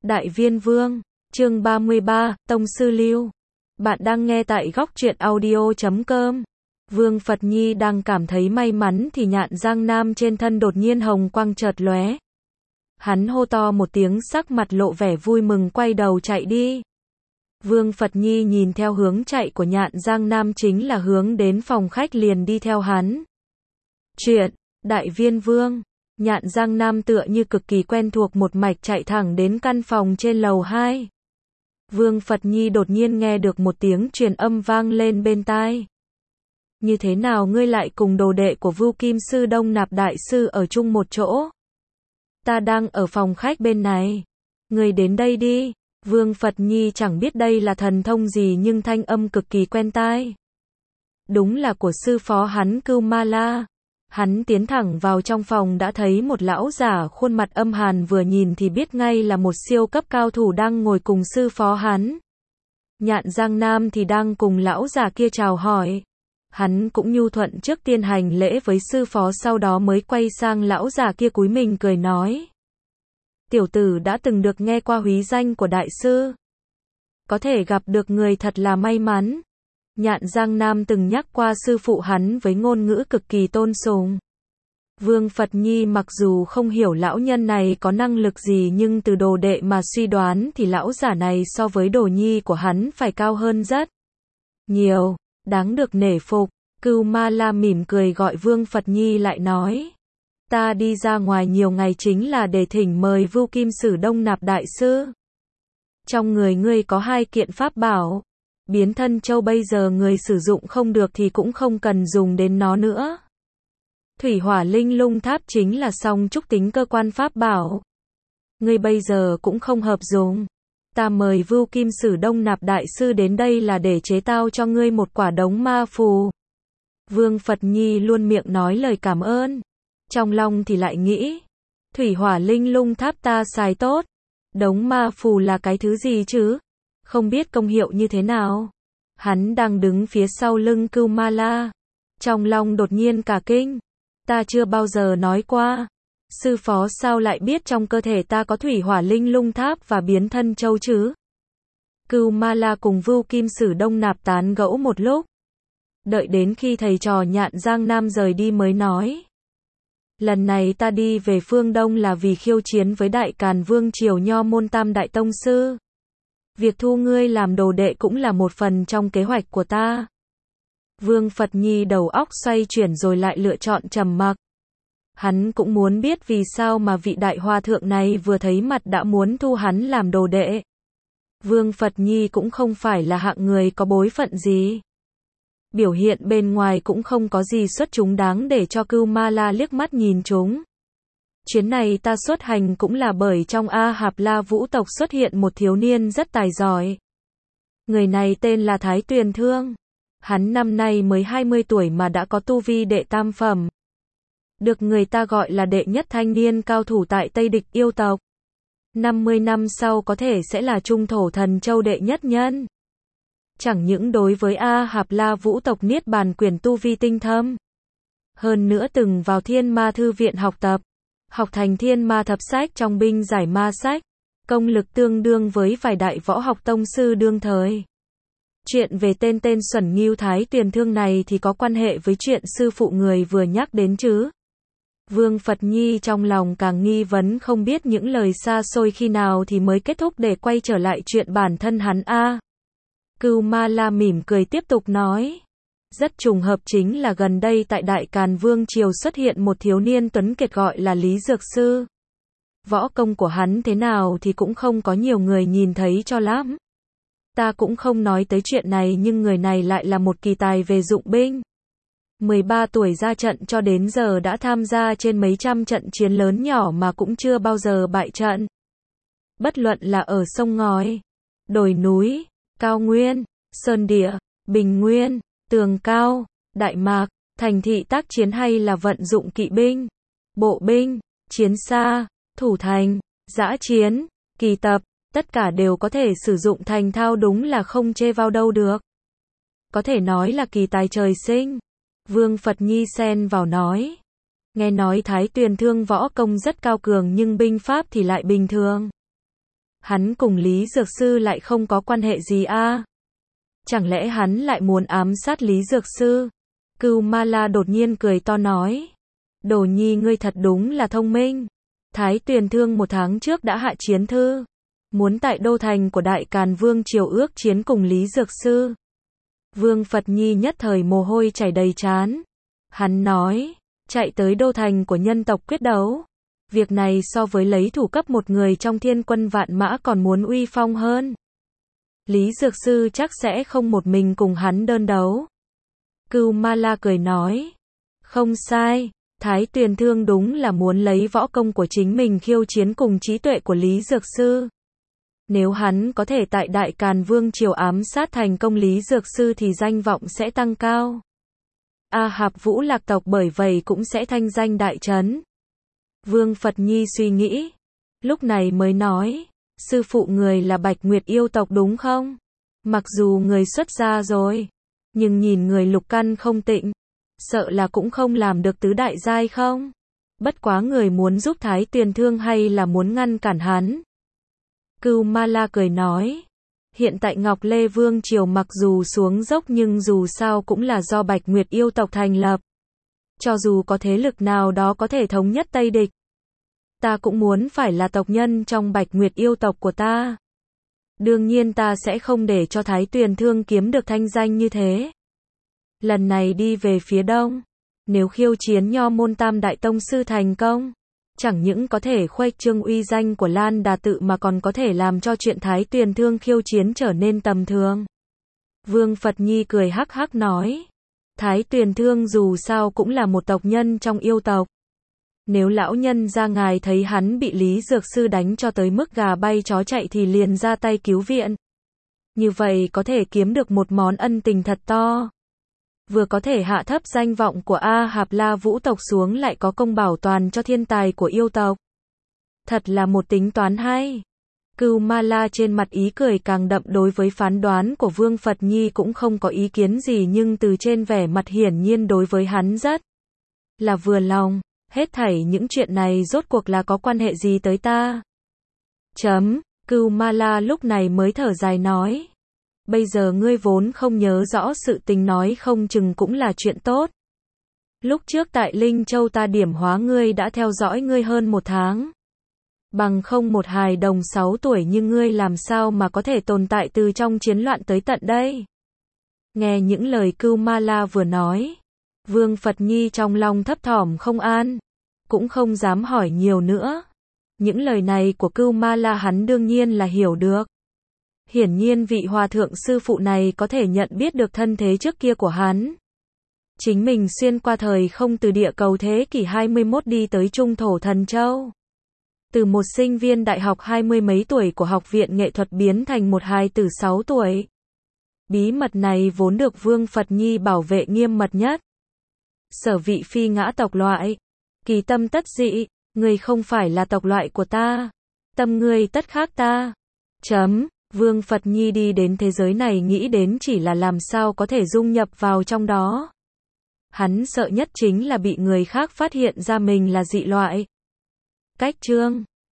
Đại Viên Vương, chương 33, Tông Sư Lưu. Bạn đang nghe tại góc truyện audio.com. Vương Phật Nhi đang cảm thấy may mắn thì nhạn giang nam trên thân đột nhiên hồng quang chợt lóe. Hắn hô to một tiếng, sắc mặt lộ vẻ vui mừng, quay đầu chạy đi. Vương Phật Nhi nhìn theo hướng chạy của nhạn giang nam chính là hướng đến phòng khách, liền đi theo hắn. Chuyện, Đại Viên Vương. Nhạn giang nam tựa như cực kỳ quen thuộc một mạch chạy thẳng đến căn phòng trên lầu 2. Vương Phật Nhi đột nhiên nghe được một tiếng truyền âm vang lên bên tai. Như thế nào ngươi lại cùng đồ đệ của Vu Kim Sư Đông Nạp Đại Sư ở chung một chỗ? Ta đang ở phòng khách bên này. Ngươi đến đây đi. Vương Phật Nhi chẳng biết đây là thần thông gì nhưng thanh âm cực kỳ quen tai. Đúng là của sư phó hắn Cưu Ma La. Hắn tiến thẳng vào trong phòng đã thấy một lão giả khuôn mặt âm hàn, vừa nhìn thì biết ngay là một siêu cấp cao thủ đang ngồi cùng sư phó hắn. Nhạn giang nam thì đang cùng lão giả kia chào hỏi. Hắn cũng nhu thuận trước tiên hành lễ với sư phó, sau đó mới quay sang lão giả kia cúi mình cười nói. Tiểu tử đã từng được nghe qua húy danh của đại sư. Có thể gặp được người thật là may mắn. Nhạn giang nam từng nhắc qua sư phụ hắn với ngôn ngữ cực kỳ tôn sùng. Vương Phật Nhi mặc dù không hiểu lão nhân này có năng lực gì, nhưng từ đồ đệ mà suy đoán thì lão giả này so với đồ nhi của hắn phải cao hơn rất nhiều, đáng được nể phục. Cưu Ma La mỉm cười gọi Vương Phật Nhi lại nói. Ta đi ra ngoài nhiều ngày chính là để thỉnh mời Vu Kim Sử Đông Nạp Đại Sư. Trong người ngươi có 2 kiện pháp bảo. Biến thân châu bây giờ người sử dụng không được thì cũng không cần dùng đến nó nữa. Thủy Hỏa Linh Lung Tháp chính là song trúc tính cơ quan pháp bảo. Ngươi bây giờ cũng không hợp dùng. Ta mời Vu Kim Sử Đông Nạp Đại Sư đến đây là để chế tạo cho ngươi một quả đống ma phù. Vương Phật Nhi luôn miệng nói lời cảm ơn. Trong lòng thì lại nghĩ. Thủy Hỏa Linh Lung Tháp ta xài tốt. Đống ma phù là cái thứ gì chứ? Không biết công hiệu như thế nào. Hắn đang đứng phía sau lưng Cưu Ma La. Trong lòng đột nhiên cả kinh. Ta chưa bao giờ nói qua. Sư phó sao lại biết trong cơ thể ta có Thủy Hỏa Linh Lung Tháp và biến thân châu chứ? Cưu Ma La cùng Vu Kim Sử Đông Nạp tán gẫu một lúc. Đợi đến khi thầy trò nhạn giang nam rời đi mới nói. Lần này ta đi về phương Đông là vì khiêu chiến với Đại Càn Vương Triều Nho Môn Tam Đại Tông Sư. Việc thu ngươi làm đồ đệ cũng là một phần trong kế hoạch của ta. Vương Phật Nhi đầu óc xoay chuyển rồi lại lựa chọn trầm mặc. Hắn cũng muốn biết vì sao mà vị đại hòa thượng này vừa thấy mặt đã muốn thu hắn làm đồ đệ. Vương Phật Nhi cũng không phải là hạng người có bối phận gì. Biểu hiện bên ngoài cũng không có gì xuất chúng đáng để cho Cưu Ma La liếc mắt nhìn chúng. Chuyến này ta xuất hành cũng là bởi trong A Hạp La Vũ tộc xuất hiện một thiếu niên rất tài giỏi. Người này tên là Thái Tuyền Thương. Hắn năm nay mới 20 tuổi mà đã có tu vi đệ tam phẩm. Được người ta gọi là đệ nhất thanh niên cao thủ tại Tây Địch yêu tộc. 50 năm sau có thể sẽ là Trung Thổ Thần Châu đệ nhất nhân. Chẳng những đối với A Hạp La Vũ tộc Niết Bàn Quyền tu vi tinh thâm. Hơn nữa từng vào Thiên Ma Thư Viện học tập. Học thành Thiên Ma Thập Sách trong binh giải ma sách. Công lực tương đương với vài đại võ học tông sư đương thời. Chuyện về tên Xuẩn Ngưu Thái Tuyền Thương này thì có quan hệ với chuyện sư phụ người vừa nhắc đến chứ? Vương Phật Nhi trong lòng càng nghi vấn, không biết những lời xa xôi khi nào thì mới kết thúc để quay trở lại chuyện bản thân hắn a. Cưu Ma La mỉm cười tiếp tục nói. Rất trùng hợp chính là gần đây tại Đại Càn Vương Triều xuất hiện một thiếu niên tuấn kiệt gọi là Lý Dược Sư. Võ công của hắn thế nào thì cũng không có nhiều người nhìn thấy cho lắm. Ta cũng không nói tới chuyện này nhưng người này lại là một kỳ tài về dụng binh. 13 tuổi ra trận cho đến giờ đã tham gia trên mấy trăm trận chiến lớn nhỏ mà cũng chưa bao giờ bại trận. Bất luận là ở sông ngòi, đồi núi, cao nguyên, sơn địa, bình nguyên, tường cao, đại mạc, thành thị tác chiến hay là vận dụng kỵ binh, bộ binh, chiến xa, thủ thành, dã chiến, kỳ tập, tất cả đều có thể sử dụng thành thao, đúng là không chê vào đâu được. Có thể nói là kỳ tài trời sinh. Vương Phật Nhi xen vào nói. Nghe nói Thái Tuyền Thương võ công rất cao cường nhưng binh pháp thì lại bình thường. Hắn cùng Lý Dược Sư lại không có quan hệ gì a? Chẳng lẽ hắn lại muốn ám sát Lý Dược Sư? Cưu Ma La đột nhiên cười to nói. Đồ nhi ngươi thật đúng là thông minh. Thái Tuyền Thương 1 tháng trước đã hạ chiến thư. Muốn tại đô thành của Đại Càn Vương triều ước chiến cùng Lý Dược Sư. Vương Phật Nhi nhất thời mồ hôi chảy đầy trán. Hắn nói, chạy tới đô thành của nhân tộc quyết đấu. Việc này so với lấy thủ cấp một người trong thiên quân vạn mã còn muốn uy phong hơn. Lý Dược Sư chắc sẽ không một mình cùng hắn đơn đấu. Cưu Ma La cười nói, không sai, Thái Tuyền Thương đúng là muốn lấy võ công của chính mình khiêu chiến cùng trí tuệ của Lý Dược Sư. Nếu hắn có thể tại Đại Càn Vương triều ám sát thành công Lý Dược Sư thì danh vọng sẽ tăng cao. A Hạp Vũ Lạc tộc bởi vậy cũng sẽ thanh danh đại trấn. Vương Phật Nhi suy nghĩ, lúc này mới nói, sư phụ người là Bạch Nguyệt yêu tộc đúng không? Mặc dù người xuất gia rồi, nhưng nhìn người lục căn không tịnh, sợ là cũng không làm được tứ đại giai không? Bất quá người muốn giúp Thái Tuyền Thương hay là muốn ngăn cản hắn? Cưu Ma La cười nói, hiện tại Ngọc Lê Vương triều mặc dù xuống dốc nhưng dù sao cũng là do Bạch Nguyệt yêu tộc thành lập. Cho dù có thế lực nào đó có thể thống nhất Tây địch, ta cũng muốn phải là tộc nhân trong Bạch Nguyệt yêu tộc của ta. Đương nhiên ta sẽ không để cho Thái Tuyền Thương kiếm được thanh danh như thế. Lần này đi về phía đông, nếu khiêu chiến Nho môn Tam Đại Tông Sư thành công, chẳng những có thể khuếch trương uy danh của Lan Đà tự mà còn có thể làm cho chuyện Thái Tuyền Thương khiêu chiến trở nên tầm thường. Vương Phật Nhi cười hắc hắc nói, Thái Tuyền Thương dù sao cũng là một tộc nhân trong yêu tộc. Nếu lão nhân ra ngài thấy hắn bị Lý Dược Sư đánh cho tới mức gà bay chó chạy thì liền ra tay cứu viện. Như vậy có thể kiếm được một món ân tình thật to. Vừa có thể hạ thấp danh vọng của A Hạp La Vũ tộc xuống lại có công bảo toàn cho thiên tài của yêu tộc. Thật là một tính toán hay. Cưu Ma La trên mặt ý cười càng đậm, đối với phán đoán của Vương Phật Nhi cũng không có ý kiến gì, nhưng từ trên vẻ mặt hiển nhiên đối với hắn rất là vừa lòng. Hết thảy những chuyện này rốt cuộc là có quan hệ gì tới ta? Cưu Ma La lúc này mới thở dài nói. Bây giờ ngươi vốn không nhớ rõ sự tình nói không chừng cũng là chuyện tốt. Lúc trước tại Linh Châu ta điểm hóa ngươi đã theo dõi ngươi hơn 1 tháng. Bằng không một hài đồng 6 tuổi như ngươi làm sao mà có thể tồn tại từ trong chiến loạn tới tận đây? Nghe những lời Cưu Ma La vừa nói, Vương Phật Nhi trong lòng thấp thỏm không an, cũng không dám hỏi nhiều nữa. Những lời này của Cưu Ma La hắn đương nhiên là hiểu được. Hiển nhiên vị hòa thượng sư phụ này có thể nhận biết được thân thế trước kia của hắn. Chính mình xuyên qua thời không từ địa cầu thế kỷ 21 đi tới Trung Thổ Thần Châu. Từ một sinh viên đại học 20 mấy tuổi của Học viện Nghệ thuật biến thành một hài tử 6 tuổi. Bí mật này vốn được Vương Phật Nhi bảo vệ nghiêm mật nhất. Sở vị phi ngã tộc loại, kỳ tâm tất dị, ngươi không phải là tộc loại của ta, tâm ngươi tất khác ta. Vương Phật Nhi đi đến thế giới này nghĩ đến chỉ là làm sao có thể dung nhập vào trong đó. Hắn sợ nhất chính là bị người khác phát hiện ra mình là dị loại. Cách chương